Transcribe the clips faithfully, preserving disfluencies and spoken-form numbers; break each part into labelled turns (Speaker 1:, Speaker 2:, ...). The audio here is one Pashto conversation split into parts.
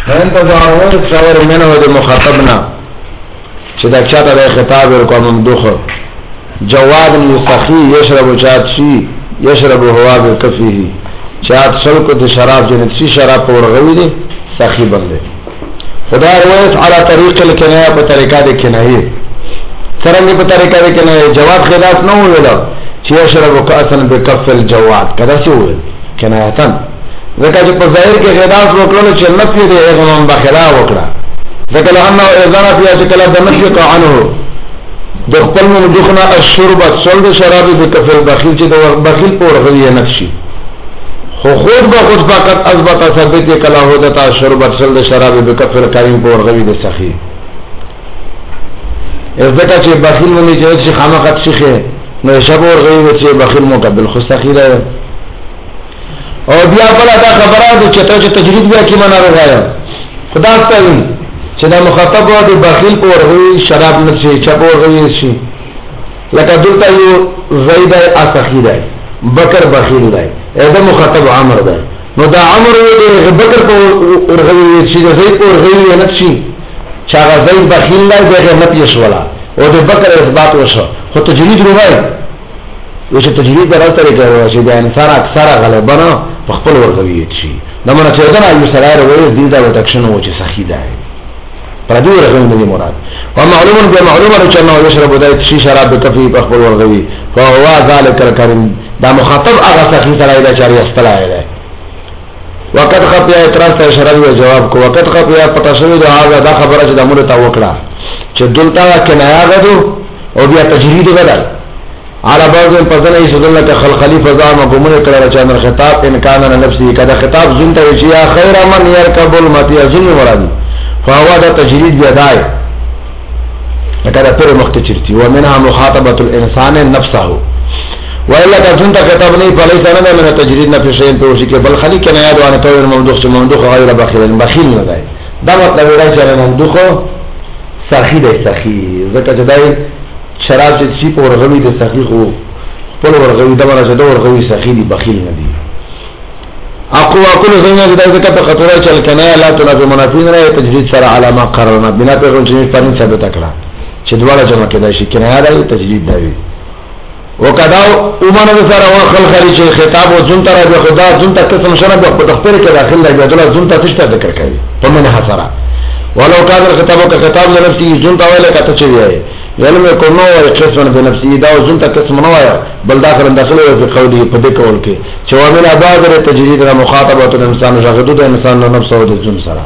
Speaker 1: انتظار شاور منه د مخاطبنا چې دا چاته د خطاب ورکوم ممدوخ جواد سخی یشرب چاتشی یشرب هوا بکفیه چات سلک د شراب جنت شي شراب ورغوي دي سخی بنده خدا روایت علی طریق الکنایه په طریقه د کنایه څنګه په طریقه د کنایه جواد خلاف نه ویل چې یشرب کاسن بکف الجواد کدا څه ویل کنایتن ځکه چې په ظاهر کې خلاف وکړل چې نفي د ایغنون بخلا وکړه ځکه له انه اذن فی اشکال د نفي عنه د خپل مدخنا الشرب صلد شراب بکف البخیل چې د بخیل په ورغوي نفسي خو خود به خود فقط اثبت ثبت کلا هودتا شربت صلد شراب بکف الکریم په ورغوي د سخی ځکه چې بخیل ونی چې خامخت شيخه نو شب ورغوي چې بخیل مقبل خو سخی ده او بیا بل دا خبره ده چې ته تجرید بیا کی معنا راغی خدا ستاسو چې دا مخاطب و د بخیل په ورغوي شراب نه شي چپ ورغوي شي لکه دلته یو زید اسخی ده بکر بخیل ده دا مخاطب عمر ده نو دا عمر د بکر په ورغوي شي زید په ورغوي نه شي چې هغه زید بخیل نه ده غیرت یې شولا او د بکر اثبات وشو خو تجرید روای و چې تجرید درته طریقه چې د انسان اکثر غالبا په خپل ورغوي شي دا مونږ چې دا یو سره وایي د دې د تکشن و چې سخی ده پردی ورغوی ندی مراد و معلومون بیا معلومون چنو یشرب دایت شی شراب بکفی پخبر ورغوی فهو ذالک الکریم دا مخاطب اغا سخی سرائی دا چاری استلائی دا وقت خطیا اعتراض تا شرابی و جواب کو وقت خطیا پتاشوی دا آگا دا خبره چه دا مولتا وکڑا چه دلتا کنایا گدو او بیا تجرید بدل على بعض الفضل يسدل لك خل خليفه زعما قومه کړه چې ان خطاب ان کان نفسي کدا خطاب زنت وی یا خیر من يركب المتي زن مراد فهو دا تجرید بیادای لکه پر مختصرتی ومنها مخاطبه الانسان نفسه والا كنت خطاب نه فليس انا من تجرید نفس شيء په شي کې بل خلي کنه یاد وانه تو موضوع چې موضوع غیر بخیل بخیل نه دی دا مطلب دی چې موضوع سخی دی سخی ځکه چې دای شراب چې شي په ورغوي د سخی خو په ورغوي دا مرزه د ورغوي سخی دی بخیل نه دی اقوا كل زينه د ذکر په خطره چل کنه لا تنافي منافين را تجرید سره علامه قررنا بنا په کوم چې په ثابت کړه چې دواړه جمع کېدای شي کنه را تجرید دی وکدا عمر سره خل خلی چې خطاب او جن تر به خدا جن تک قسم شنه په تخبیر کې داخل دی بدل جن ته تشته ذکر کوي په منه حسره ولو كان الخطاب كخطاب لنفسه جن ته ویل کته چې وي علم کو نو قسم بنفسه دا جن تک قسم نو وای بل داخل داخله په قولي په دې کول کې چې وامن اباد تجرید را مخاطبه الانسان شاهدو د انسان نفس او د جن سره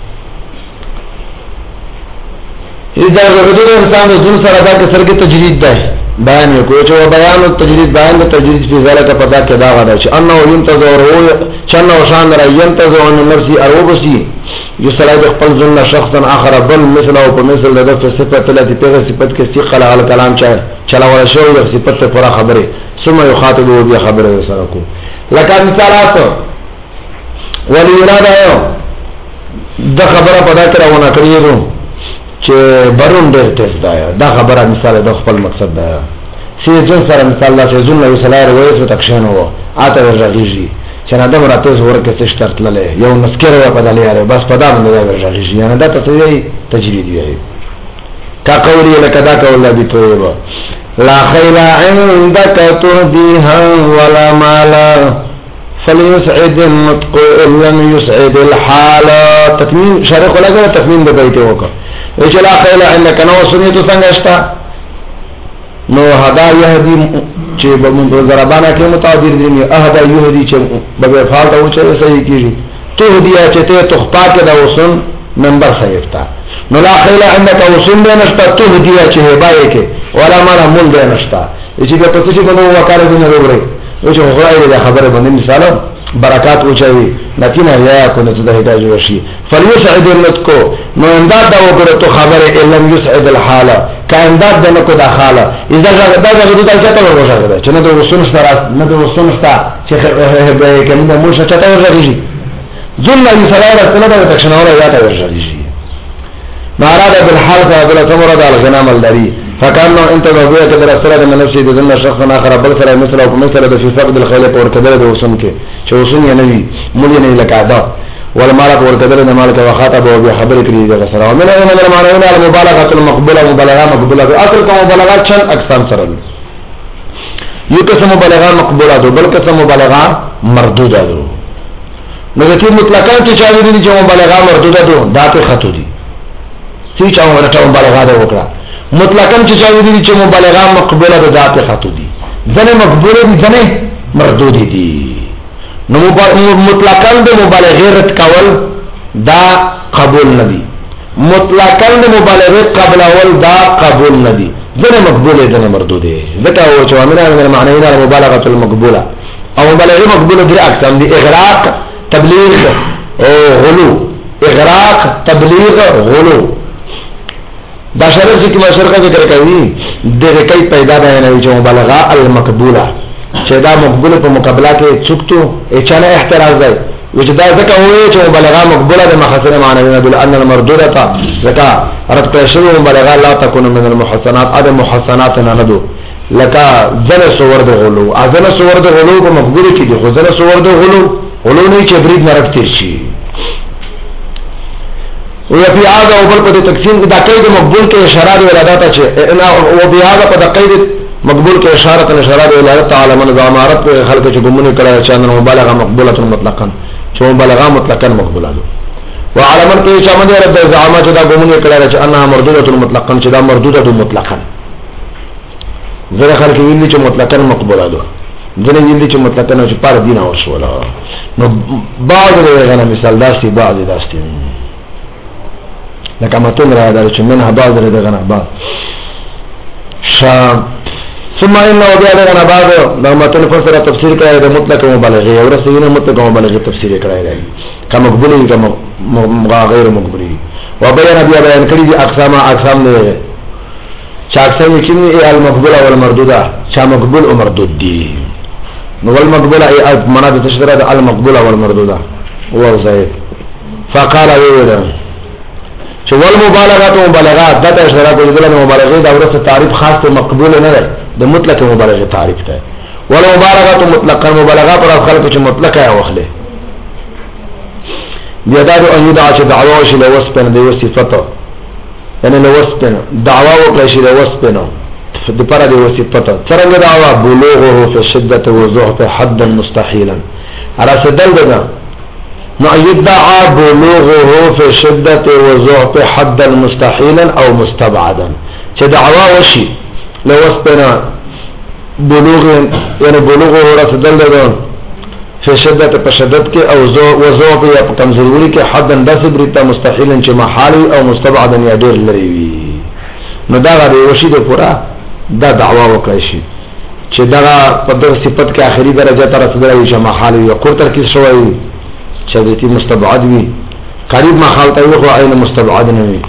Speaker 1: اذا شاهدو د انسان د جن سره دا کې سره تجرید ده بیان کو چې بیان التجرید بیان د تجرید په ذلک پدا کې دا غدا چې انه ينتظر چنه وشان را ينتظر ان نفسي اروبسي يسرع خپل ځن شخصا اخر بل مثل او په مثل د صفات التي په صفات کې استقال على کلام چا چلا ولا شو د صفات پر خبره ثم يخاطب بها خبره سره کو لکه مثالات ولي اراده د خبره پدا کراونه کړیو چې برون ډېر تیز دا دا خبره مثال د خپل مقصد ده چې جن سره مثال لا چې زونه یو سلاره وایي تکشن وو اته ورغیږي چې نه دا مراتب ورکه څه شرط لله یو مسکر و په دلې یاره بس په دا باندې ورغیږي نه دا ته یې تجرید وي کا قولی لکه دا قول دی توبه لا خیر عندك تهديها ولا مالا فليسعد النطق ان لم يسعد الحال تکمین شرح لګره تکمین د بیت وکړه چې لا خیر عندك نو سنت څنګه شتا نو هدا يهدي چې په موږ ضربانه کې متعذر دي اهدا يهدي چې به فالټ او چې صحیح کیږي ته دي چې ته تخپا کې دا وسن نمبر صحیح تا نو لا خیر عندك وسن به نشتا ته دي چې هبای کې ولا مال مول به نشتا چې په څه باندې وکړه دي نه وره او چې غوړای دي خبره باندې مثال برکات وچوي لکه یا کو نه ته هدايه وشي فليسعد النطق نو انداد دا وګړه تو خبره علم يسعد الحال کانداد دنه کو دا حاله اذا دا دا د دې ته ورغله چې نه د وسن سره نه د وسن سره چې به کومه مو څه ته ورغلي ظن يسعد السنه د تشنوره یا ته ورغلي ناراد بالحال فبلا تمرد على غنام الدري فكان انت ذوبيه كدر سره من نفسي ذن شخص اخر بل سره مثل او مثل في فقد الخيل اور كدر د وسن کې چې وسن یې نوي مولي نه لکاده والمال ورکدل د مال کې وخاطب او به خبرې کړې د سره او من من المعنون المبالغه المقبوله مبالغه مقبوله اصل کوم مبالغه چن اقسام سره یو قسم مبالغه مقبوله ده بل قسم مبالغه مردوده ده نو چې مطلقاً چې چا دي چې مبالغه مردوده ده دا ته خطو دي چې چا ورته مبالغه ده وکړه مطلقاً چې چا دي چې مبالغه مقبوله ده دا ته خطو دي ځنه مقبوله دي ځنه مردوده دي نو مطلقاً د مبالغه رد کول دا قبول ندي مطلقاً د مبالغه قبل اول دا قبول ندي ځنه مقبوله ځنه مردوده ځکه او چې امر نه معنی نه مبالغه المقبوله او مبالغه مقبوله درې اقسام دي اغراق تبلیغ او غلو اغراق تبلیغ غلو دا شرط چې ما شرقه ذکر کوي د رکای پیدا ده نه چې مبالغه المقبوله چې دا مقبوله په مقابله کې چوکتو اچانه احتراز ده وجدا ځکه وایي چې مبالغه مقبوله د محسن معنی نه بل ان المردوده ځکه رد پرشو مبالغه لا تكون من المحسنات ادم محسنات نه نه دو لکه ځنه صور د غلو ځنه صور د غلو په مقبوله کې دي خو ځنه صور د غلو غلو نه چې برید نه راکتي شي او په هغه او بل په تقسیم کې دا قید مقبول کې اشاره د ولادت چې او په هغه په قید مقبول کې اشاره ته اشاره د ولادت تعالی من ضمارت خلق چې ګمونه کړه چې ان مبالغه مقبوله مطلقاً چې مبالغه مطلقاً مقبوله ده وعلامت کې چې موږ رد زعامت دا ګمونه کړه چې انها مردوده مطلقاً چې دا مردوده مطلقاً زره خلک ویلي چې مطلقاً مقبوله ده ځنه ویلي چې مطلقاً چې پر دین او شولا نو بعض غره مثال داسي بعض داسي لکه متون را دار چې منها بعض دغه نه بعض شام ثم انه بیا دغه بعض د متن فسر تفسیر کوي د مطلق مبالغه او رسینه مطلق مبالغه تفسیر کوي راځي کما مقبولی کما غیر مقبولی وبيان بیا بیان کړی دي اقسام اقسام نه چا اقسام کې المقبوله والمردوده چا مقبول او مردود دي نو المقبوله ای معنا د تشریح د المقبوله والمردوده هو زید فقال ویل چې ول مبالغه او مبالغات د اشاره کوي د مبالغه د اورث تعریف خاص ته مقبول نه ده د مطلق مبالغه تعریف ده ول مبالغه مطلقا مبالغه پر خلق چې مطلقه واخله بیا دا او یدا چې دعوا شي له وصف نه دی صفته یعنی له وصف نه دعوا وکړي شي له وصف نه د پر دی صفته څنګه دعوا بلوغه في شده وضعف حدا مستحيلا على سدل ده نو يدعى بلوغه في شدة وضعف حدا مستحيلا او مستبعدا چې دعوا وشي لو وسپنا بلوغ يعني بلوغه رسدل ده في شدة په شدت کې او وضعف یا په کمزوري کې حدا داسبرتا مستحيلا چې محالي او مستبعدا یا ډیر لري وي نو دا غوړي وشي د پورا دا دعوا وکړي شي چې دا په دغه صفت کې اخري درجه تر رسیدلای چې محالي او کوتر کې شوی چدتی مستبعد وی قریب ما خالته وي خو عین مستبعد نه وي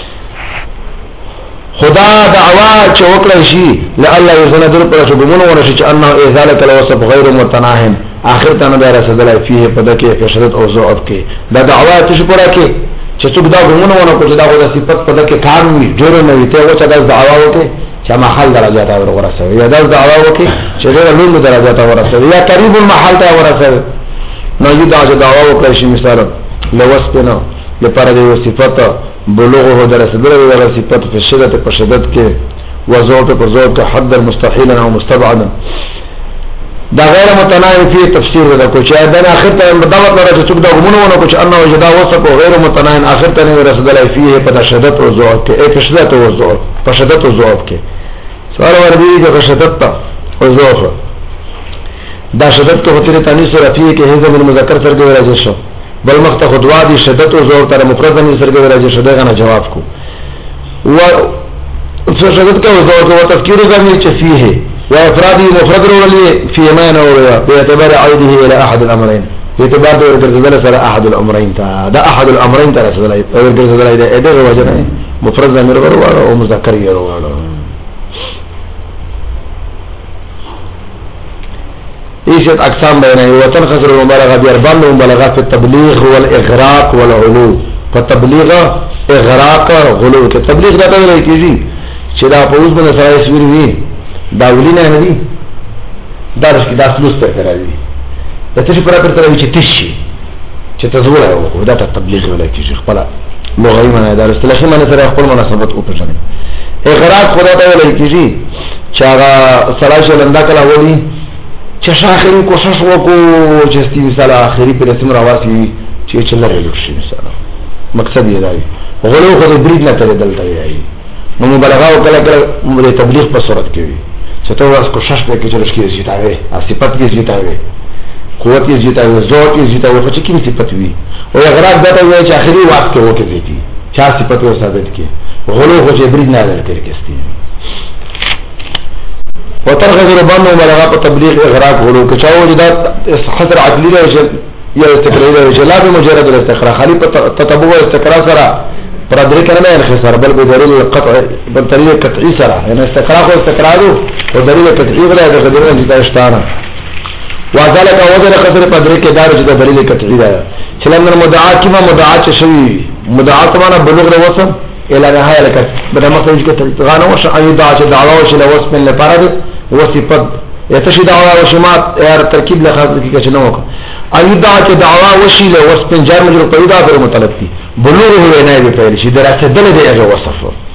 Speaker 1: خدا دعوا چې وکړی شي لاله یزنه در پر شو ګمونه ورشي چې انه ازاله الوصف غیر متناهن اخر ته نه رسیدلای فيه په دکې په شدت او ضعف کې دا دعوا چې پورا کې چې څوک دا ګمونه ونه کوي دا د صفت په دکې کار وي جوړ نه وي ته و چې دا دعوا وکړي چې محل درجات اور ورسوي یا دا دعوا وکړي چې ډېر لوړ درجات ورسوي یا قریب المحل ته ورسوي نو یدا چې دعوا وکړي شي مثال لوسپنه لپاره د صفات بلوغه درسدل ولا صفات په شدت په شدت کې وضعف په ضعف کې حد المستحيل او مستبعدا دا غیر متناهي فی تفسیر دا کو چې دا اخر ته مداوت لري چې څوک دا غمونه ونه کو چې انه وجدا وصف غیر متناهي اخر ته رسدل فيه په شدت او ضعف کې په شدت او ضعف په شدت او ضعف کې سوال وربي د شدت او ضعف دا شدت کو تیرې تانیث رفیع کې هیڅ من مذکر سره کې راځي شو بل مخته خدوا دي شدت او زور تر مفرد نه سره کې راځي شو دغه جواب کو و شدت کو زور کو تذکیر غني چې فيه و افراد مفرد ورولي في ما نوريا باعتبار عيده الى احد الامرين باعتبار د ورګرځل سره احد الامرين تا دا احد الامرين تر سره ورګرځل دی دغه وجه نه مفرد ضمیر ورو او مذکر یې ورو ایشت اقسام بیانای وطن خسر المبالغه بیاربان المبالغه فی التبلیغ والاغراق والعلو فتبلیغ اغراق غلو که تبلیغ دا تاویل کیجی چه دا پوز بنا سرائی سویر وی دا ولی نه ندی دا رشکی دا سلوس پر تراوی دا تشی پرا پر تراوی چه تشی چې تزور او دا تبلیغ ولکه شیخ خپل لغوي معنی دا اصطلاحي معنی سره خپل مناسبت او پېژني اغراق خدا ته ولکه شي چې هغه سلاش لندا کلا ولي چې شاخري کوشش وکړو چې ستې مثال اخري په رسم راواسي چې چلره لوشي مثال مقصد یې دی غلو خو دې برید نه ترې دلته یې نو مبالغه وکړه کله تبلیغ په صورت کې وي چې ته واس کوشش وکړې چې رښتیا زیاتاوي صفات یې زیاتاوي قوت یې زیاتاوي زور یې زیاتاوي خو چې کوم صفات وي او اغراق دته وي چې اخري وخت کې وکړي دي چا صفات او ثابت کې غلو خو دې برید نه لري کېستي وترغب ربان مبالغه په تبلیغ اغراق غلو کې چاو جدا خطر عقلی راځي یا استقرار راځي لا به مجرد الاستقرار خالي تتبع استقرار سره پر درې کړه نه خسر بل به دلیل القطع بل دلیل قطعي سره یعنی استقرار او استقرار او دلیل قطعي غره د غدرونه د اشتانه وذلك وذل قدر پر درې کې دار چې د دلیل قطعي ده چې لمن مدعا کما مدعا چې شوی مدعا معنا بلوغ وصل الى نهايه لك بدل ما تجي غانه وش اي دعوه چې دعوه وش له وصف من لپاره وصفت يتشي دعوه وشمات يا ترکیب له خاص کې چې نو اي دعوه چې دعوه وش له وصف جار مجرور پیدا پر مطلب دي بلوغ هو نه دی پیل شي دراسه دل دی هغه وصف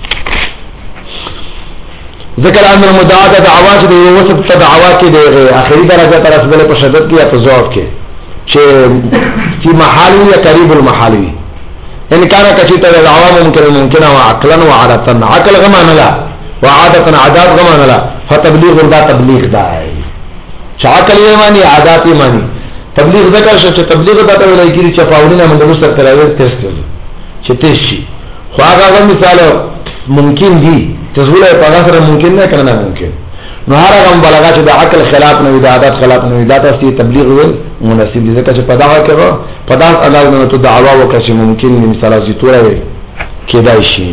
Speaker 1: ذکر ان المدعا دعوات دی وصف ته دعوات دی اخري درجه تر اسبل په شدت کې یا په ضعف کې چې چې محالي یا قریب المحالي ان كان كثيرا العوام ممكن ممكن وعقلا وعادة عقل غمان لا وعادة عادات غمان لا فتبلیغ دا تبلیغ دا چې عقل یې مانی عادات یې مانی تبلیغ ذکر شو چې تبلیغ دا ته ویل کېږي چې پاولینه موږ سره تراویر تست کوي چې تشي خو هغه مثال ممکن دي تزوله په هغه سره ممکن نه کړنه ممکن نو هر هغه مبالغه چې د عقل خلاف نه وي د عادت خلاف نه وي دا تاسو تبلیغ ویل مناسب دي ځکه چې په دغه کې په داس انداز نه ته دعوا وکړي چې ممکن مثال زیاتوره وي کېدای شي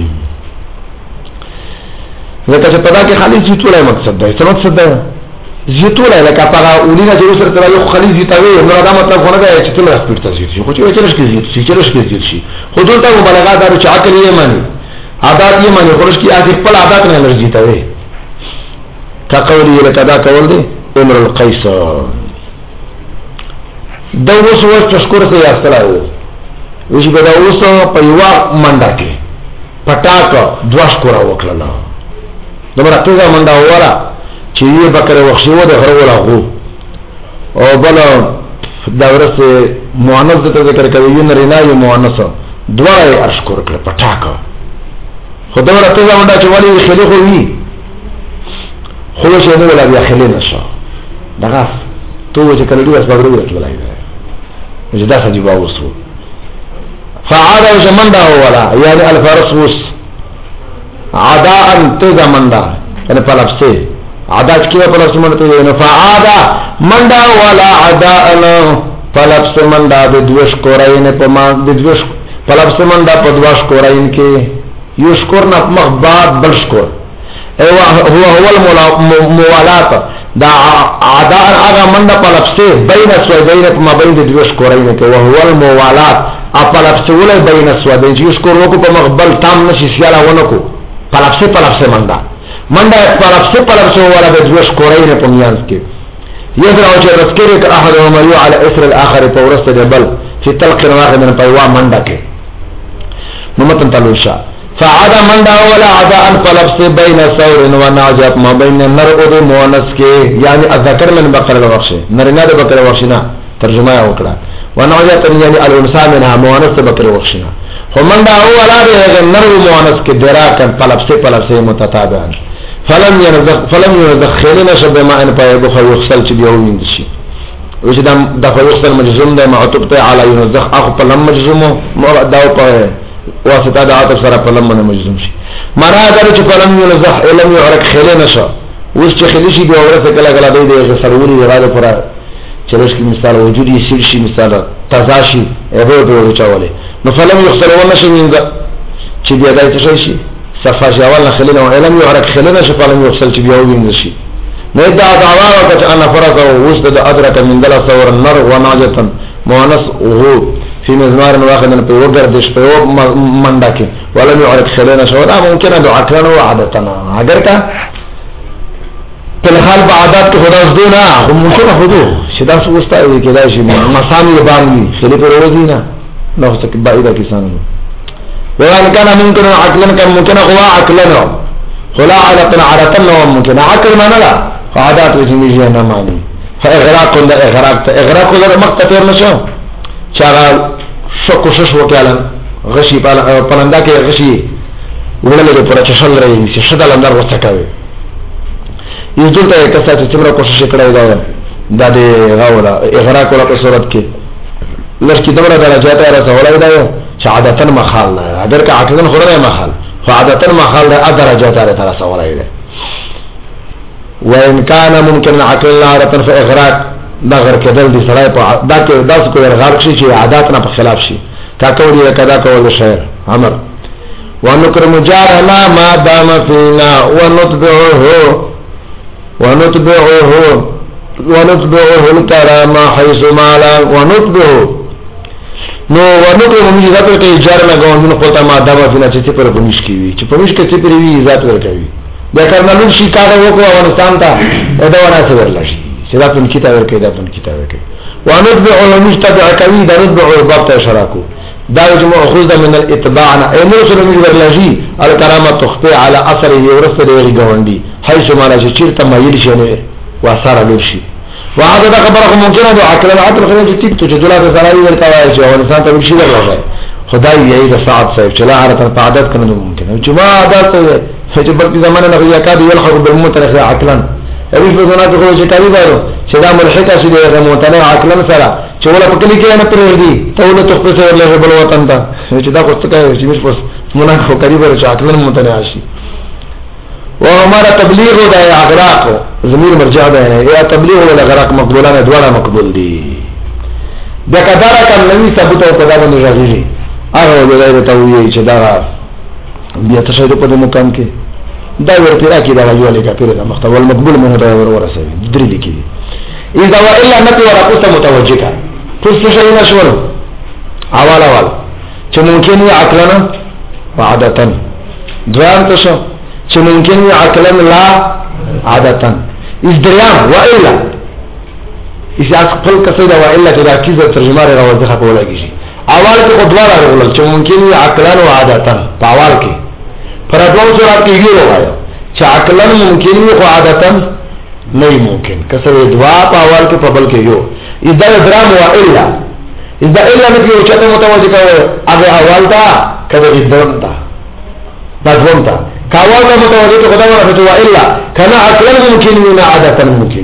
Speaker 1: ځکه چې په دا کې خالي زیاتوره مقصد دی څه مقصد دی زیاتوره لکه په اولینه چې سره تر یو خالي زیاتوي نو دا مطلب خو نه دی چې تل راځي پټه زیات شي خو چې چرش کې زیات شي چرش کې زیات شي خو دلته مبالغه دا چې عقل یې مانی عادت یې مانی خورش کې اته خپل عادت نه لري زیاتوي کا قولی لکه دا کول دی امر القیس دا اوس اوس تشکر ته یاستلاو وشي به دا اوس په یو منډه کې پټاک دوش کورا وکړه دا مرته منډه وره چې یې بکره وښیو د غره ولا غو او بل دا ورسه مؤنث ته ذکر کوي یو نرینا یو مؤنث دوه اشکر کړ پټاک خدای ورته منډه چې ولی خلی خو وی خو چې نو ولا بیا خلی نشه دغه تو چې کله دوه اسباب ورته لای دی دا سجي باوسو فعاد وجمندا ولا يعني الفرسوس عداء تذا مندا يعني فلسفه عادات کې په لفظ منته نه فعاد مندا ولا عداء فلسف مندا د دوش کوراین په ما د دوش فلسف مندا په دوش کوراین کې یو شکر نه مخ بعد بل شکر هو هو الموالات دا عداء هغه مندا په لفظ بین سویدین په ما بین د دوش کوراین کې هو الموالات اپا لفظوله بین سویدین چې شکر وکړو په مخبل تام نشي سیاله ونکو په لفظ په لفظ مندا مندا په لفظ په لفظ ولا د دوش کوراین په میانس کې يزرع چې تذکر احد ومريو على اثر الاخر فورست جبل في تلق واحد من طيوا مندا کې نو متن تلوشا فعاد مندا ولا عدا ان فلفظ بين ثور وناجب ما بين نر او مؤنث کې یعنی الذکر من بقره الوحش نرینه د بقره وحشنا ترجمه وکړه وناجب یعنی الانثى منها مؤنث بقره وحشنا فمندا ولا نر مؤنث کې دراکن فلفظ فلفظ متتابعان فلم ينزخ فلم ينزخ خلنا شب ما ان پای بخ یخسل چې دیو ویند شي او چې دا د یخسل مجزوم ده معطوب ته علی ينزخ اخو په لم مجزوم دا په واسطه د عاطف سره په لم مجزوم شي معنا دا چې فلم ينزخ لم يعرك خلنا شو اوس چې خلی شي دی اورته کله کله دی د سروري راځي پر چلوش کی مثال وجودي سیر شي مثال تزاشي هغه به چواله نو فلم يخسل ونشي من چې بیا دای څه شي صفا جوال خلنا علم يعرك خلنا شفالم يفصل چې بیا وینځ شي نو دا دعوا وکړه ان فرض او وسد ادرك من دل ثور النر وناجتا مؤنث وهو في مزمار واحد په وګردش په منډه کې ولم يعرك خلنا شو دا ممکنه د عقلنا وعادتنا اگر کا په حال په عادت کې خدا زده نه خو ممکن خودو شدا څه واستای کې دا شي مسامي باندې خلی پر ورځي نه نو څه کې باید کسانو وان كان ممكن عقلا كان ممكن هو عقلا خلا على عادة ممكن عقل ما لا عادات وجميع نه مانی فاغراق له اغراق اغراق له مقتتر نشو شغال شو کوشش وکړل غشي پلندا کې غشي ولله پر چشل رہی چې شدل اندر وڅکاوي یوه ته کسا چې څومره کوشش کړی دا د دې غوړه اغراق له په صورت کې لکه دغه درجات راځولای دا چې عادتن مخال نه اگر که عقلن خورای مخال فعادتن مخال دا درجات راځولای دا وان كان ممكن عقل عادتن فاغراق دا غیر کېدل دي سړی په دا کې داس کو غرق شي چې عادت نه په خلاف شي کا کوي کدا کول شعر امر ونكرم جارنا ما دام فينا ونتبعه ونتبعه ونتبعه الكرام حيث ما لا ونتبعه نو ونکرم موږ عزت ورکوي جارنا غوندونو خپل ته ما دام فينا چې په پرمیش کې وي چې پرمیش کې چې پر وی عزت ورکوي دا کارنالون شي کار وکړو افغانستان ته دا ونه څه ورل شي چې دا په کتاب ورکوي دا په کتاب ورکوي ونتبعه المجتبع کوي دا نتبعه باب ته شراکو دا جمع اخذ من الاتباعنا اي مرسل من ورلاجي الكرامه تخفي على اثره ورثه دی غوندي حيث ما لا چیرته مایل شي نه واثار لورشي وهذا دا خبره ممکنه ده عقل العقل خلک ټیک ته جلال زراوی ورته وایي چې انسان ته وشي درلوږي خدای یې د ساعت صاحب چلا هر تر عادت کنه ممکن او جما عادت ته چې په زمانه نه یکاد يلحق بالمترخ عقلا ابي فزنات خو چې کوي دارو چې دا ملحقه شي د متنع عقلا سره چې ولا په کلی کې نه پرې دی ته ول ته په څیر له بل وطن ته چې دا کوڅه کوي چې مش مونږ خو قریب ورچ عقلا متنع شي و ہمارا تبلیغ دا اغراق ضمیر مرجع ده یا تبلیغ ولا اغراق مقبولان دواړه مقبول دي دا کدارا کله نوی ثبوت او قضا باندې راځي هغه ولای ته وی چې دا بیا تشهد په مقام کې دا ورته راکی دا ویل کې پیره دا مختول مقبول منه دا ور ورسوي درې لیکي اذا والا نفي ورقصه متوجهه څه شي نشور اول اول چې ممکن وي عقلنا وعادتا دوام تاسو چې ممکن وي عقلنا لا عادتا ازدريان والا اذا خپل قصيده والا چې دا کیسه ترجمه راوځه کوله کیږي اول کې خدوار راغلل چې ممکن وي عقلنا وعادتا په اول کې پر دوه صورت کې یو راځي چې عقلن ممکن وي خو عادتا نه ممکن کسر دوا په اول کې په بل کې یو اذا درام و الا اذا الا نه یو چې متوجه کوي هغه اول دا کله ادم دا دا دوم دا کاوال ته متوجه خدای ورته و الا کنا عقلن ممکن وي نه عادتا ممکن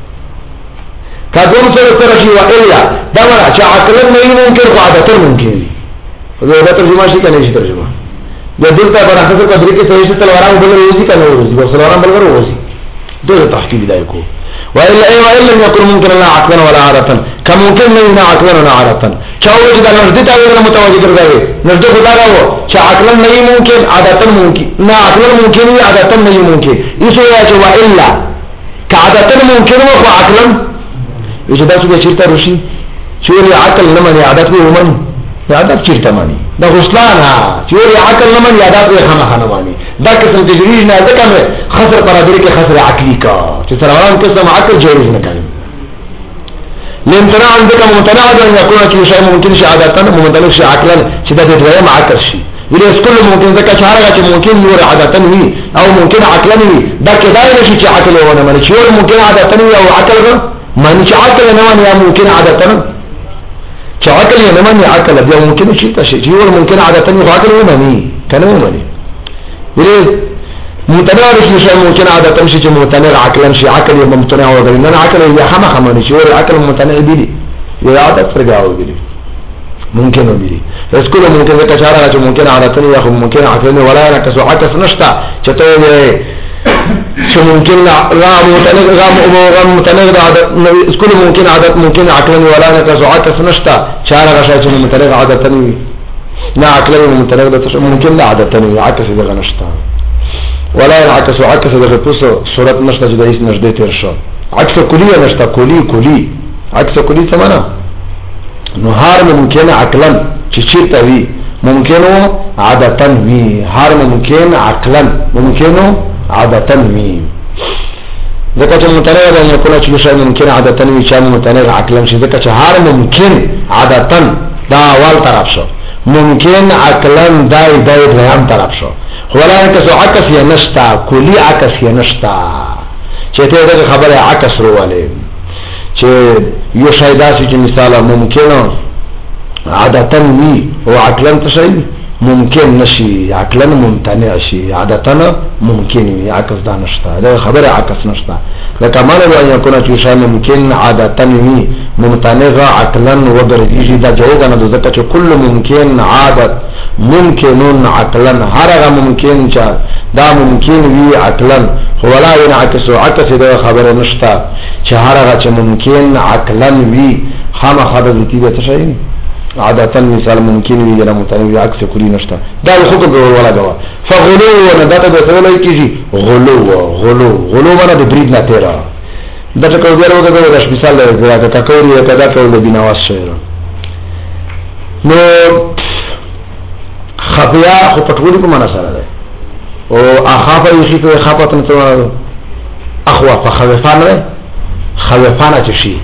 Speaker 1: کدوم سره سره شي و الا دا ورا چې عقلن نه ممکن خو عادتا ممکن وي دا ترجمه شي کنه شي ترجمه د دلته پر اساس په درې کې صحیح تلواران بل وځي کنه وځي بل تلواران بل وځي دغه تحقیق دی کو والا اي والا لم يكن ممكن لا عقلا ولا عادة كممكن لا عقلا ولا عادة چاوي دا نزدې ته ولا متوجه کړی نزدې خدا راو چې عقلا نه ممکن عادة ممکن نه عقلا ممکن وي عادة نه ممکن ایسو یا چې والا كعادة ممكن او عقلا چې دا څه چیرته روشي چې عقل نه مانی عادت به ومن عادت چیرته مانی دا غسلانا چې عقل نه مانی عادت به خامخا نه مانی دا قسم تجریج نه ده کومه خسر پر دې کې خسر عقلی کا چې سروان قسم عقل جایز نه کوي لامتناع عندك ممتنع ان يكون كل شيء ممكن شي عادتا ممتنع شي عقلا چې دا دوی ما عقل شي ولې کله ممکن ځکه چې هغه چې ممکن نور عادتا وي او ممکن عقلا وي دا کېدای نشي چې عقل ونه مانی چې ممکن عادتا وي او عقل مانی چې عقل نه مانی یا ممکن عادتا چې عقل نه مانی عقل بیا ممکن شي تاسو چې ور ممکن عادتا وي عقل نه مانی کنه مانی ولې ممتنع شي ممکن عادتا شي چې ممتنع عقلا شي عقل یې ممتنع او غیر نه عقل یې هم هم شي ور عقل ممتنع دي یو عادت فرګاو دي ممکن دي اس کله ممکن ځکه چې هغه چې ممکن عادتا یا هم ممکن عقل نه ولا نه کسو عکس نشتا چې ته شو ممكن لا متنق لا متنق عادت اس كل ممكن عادت ممكن عقلا ولا نكسعات نشتا شارع غشاش متنق عادت لا عقلا متنق ممكن لا عادت عكس ده نشتا ولا عكس عكس ده بص صورت نشتا ده اسم نجده ترشا عكس كليه نشتا كلي كلي عكس كلي ثمانه نهار ممكن عقلا چچيرتا وي ممكن عادتا وي هار ممكن عقلا ممكن عادة وي ځکه چې ممتنع ده نه کله چې شی ممکن عادتن وي چې ممتنع عقلا شي ځکه چې هر ممکن عادتن دا اول طرف شو ممکن عقلا دای دای دویم طرف شو ولکه سو عکس یې نشتا کلی عکس یې نشتا چې ته دغه خبره عکس وروالې چې یو شی داسې چې مثال ممکن عادتن وي او عقلا تشي ممکن نشي عقلا ممتنع شي عادتن ممکن وي عکس دا نشتا دا خبره عکس نشتا لکه معنی به یکونه چې شی ممکن عادتن وي ممتنع عقلا وګرځي دا جواب نه ځکه چې کل ممکن عادت ممکن عقلا هر هغه ممکن چې دا ممکن وي عقلا ولا ينعكس عکس دا خبره نشتا چې هر هغه چې ممکن عقلا وي خامخا د دې ته شي عادتا مثال ممکن وي یا ممتنع عکس کلی نشتا دا حکم به ولا غوا فغلو ندته به سوال کیږي غلو غلو غلو باندې د برید نه تیرا دا څه کوي ورو غوډه د مثال لري دا کاکوري کدا کول د بناواس شعر نو خفیا خو پټولي په معنا سره ده او اخاف یخی په خافتن ته اخوا فخوفان نه خوفانه چی شي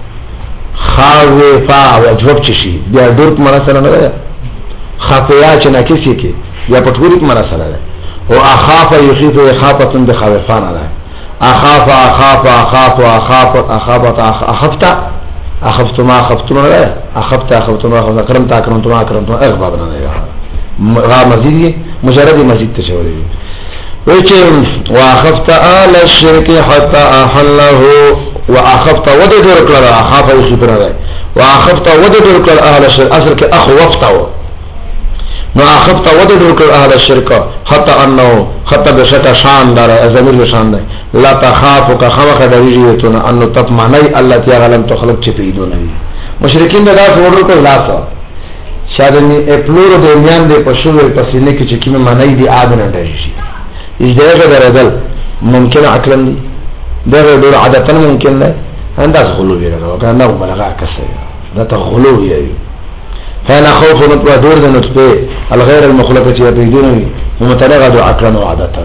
Speaker 1: خوفا وجوب چی شي بیا دور په معنا سره نه ده خفیا چې ناکسی کې یا پټولي په معنا سره ده او اخاف یخی په خافتن د خوفانه ده اخاف اخاف اخاف اخاف اخافت اخفت اخفت ما اخفت ما اخفت اخفت ما اخفت کرمت اکرمت ما اکرمت اغباب نه غا مزید مجرد مزید تشوری وچه واخفت آل الشرك حتى احله واخفت وددر کړه اخاف او خبره واخفت وددر کړه اهل الشرك اصل کې اخوفت نو اخفت وددر کړه اهل الشرك حتى انه خطا بشتا شان دار ازمیر شان ده لا تخافك خمخ دریجتون انه تطمعني الله تعالی لم تخلق چې پیدو نه مشرکین دا ورور کو لاسه شاید نی اپلور د میان د پښو په سینې کې چې کیمه معنی دی اذن دی شي اجازه درادل ممکن عقلا دی دا ډول عادتا ممکن نه انداز غلو ویره کنه مبالغه کسه دا ته غلو ویری فانا خوف نطوا دور د نطفه الغير المخلقه چې پیدونه متناقض عقلا وعادتا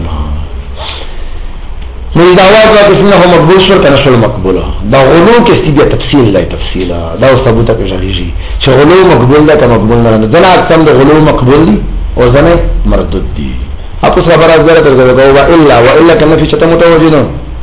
Speaker 1: نو دا واجب اسمه مقبول شو کنه شو مقبوله دا غلو کې ستې تفصیل لا تفصیلا دا ثبوت په ژغیږي چې غلو مقبول ده که مقبول نه ده دا اقسام د غلو مقبول دي او ځنه مردود دي اپو صبر ازره درګه الا والا کنه فی چته متوجه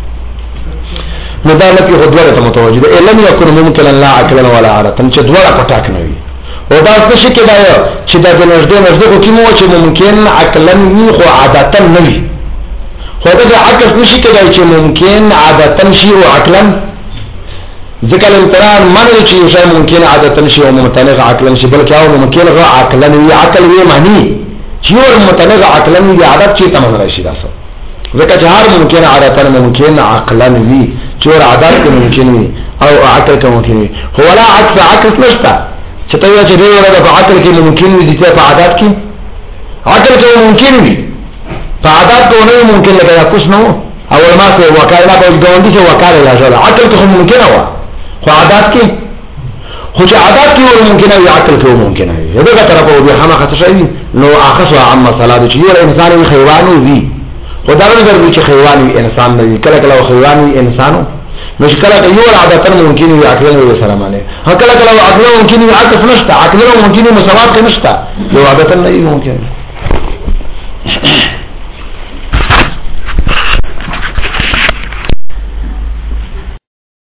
Speaker 1: نو دا لکه خدوره ته متوجه ده لم يكن ممكن لا عقلا ولا عادتا چې دوړه پټاک نه وي او دا څه شي کې دا چې دا د نږدې نږدې کو کیمو چې ممکن عقلا وي خو عادتا نه وي خو دا عکس نشي کېدای چې ممکن عادتا شي او عقلا ذکر الامتنان معنی چې شی ممکن عادتا شي او ممتنع عقلا شي بلکې او ممکن غ عقلا وي عقل وي معنی چې او ممتنع عقلا وي عادت چې تمام راشي تاسو ځکه چې هر ممکن عادتا ممکن عقلا وي چې او عادت کې ممکن وي او عقل کې ممکن وي هو لا عکس عکس نشته چې ته چې دی ولا په عقل کې ممکن وي چې په عادت کې عقل کې ممکن وي فعادات کو نہیں ممکن لگا کچھ نہ ہو اول ما سے وکاله کو گوندی سے وکاله لا جلا عقل تو ممکن ہوا خو عادات کی خو عادات کی اور ممکن ہے عقل کو ممکن ہے یہ دا طرف ہو ہم خاطر شيء نو اخص عام صلاه چې یو انسان حیواني وي خدا نظر وی چې حیواني انسان نه کله کله حیواني انسانو مش کله یو عادت ممکن وي عقل نه سره معنی کله کله عقل ممکن وي عقل نشته عقل ممکن مساوات نشته یو عادت نه ممکن